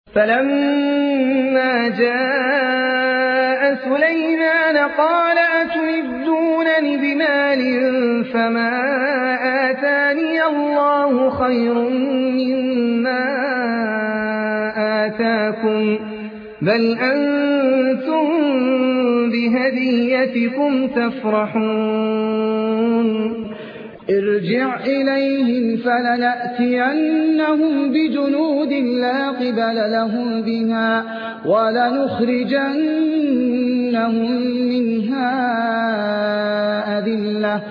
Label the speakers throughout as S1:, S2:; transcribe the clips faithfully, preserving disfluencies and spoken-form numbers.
S1: فلما جاء سليمان قال أتمدونني بمال فما آتاني الله خير مما آتاكم بل أنتم بهديتكم تفرحون ارجع إليهم فلنأتينهم بجنود لا قبل لهم بها ولنخرجنهم منها أذلة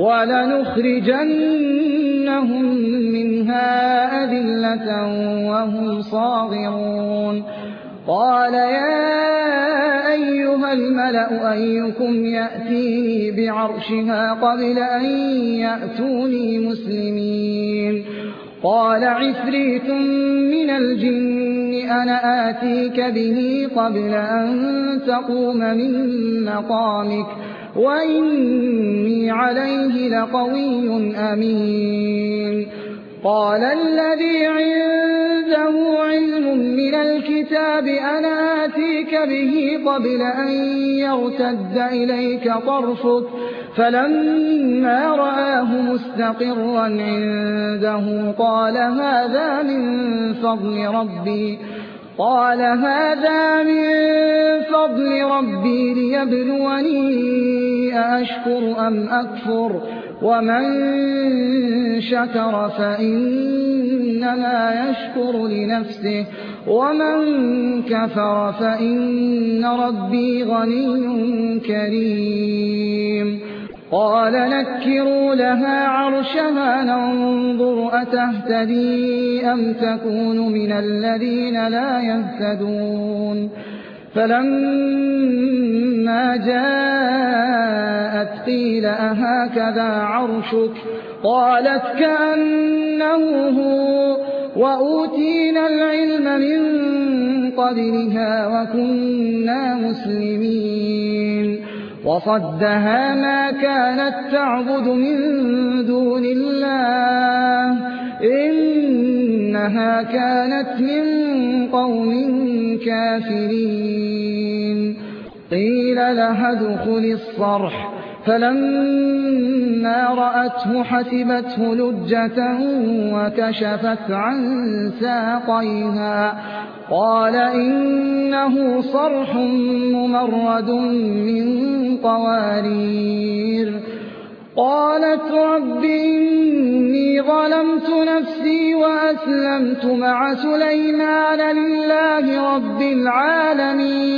S1: ولنخرجنهم منها أذلة وهم صاغرون قال يا أيها الملأ أيكم يأتيني بعرشها قبل أن يأتوني مسلمين قال عفريت من الجن أنا آتيك به قبل أن تقوم من مقامك وإني عليه لقوي أمين قال الذي عنده علم من الكتاب أنا آتيك به قبل أن يرتد إليك طرفك فلما رآه مستقرا عنده قال هذا من فضل ربي قال هذا من فضل ربي ليبلوني أأشكر أم أكفر ومن شكر فإنما يشكر لنفسه ومن كفر فإن ربي غني كريم قال نكروا لها عرشها ننظر أتهتدي أم تكون من الذين لا يهتدون فلما جاءت قيل أهكذا عرشك قالت كأنه هو وأوتينا العلم من قبلها وكنا مسلمين وصدها ما كانت تعبد من دون الله إنها كانت من قوم كافرين قيل لها ادخل الصرح فلما رأته حسبته لجة وكشفت عن ساقيها قال إنه صرح ممرد من قوارير قالت رب إني ظلمت نفسي وأسلمت مع سليمان لله رب العالمين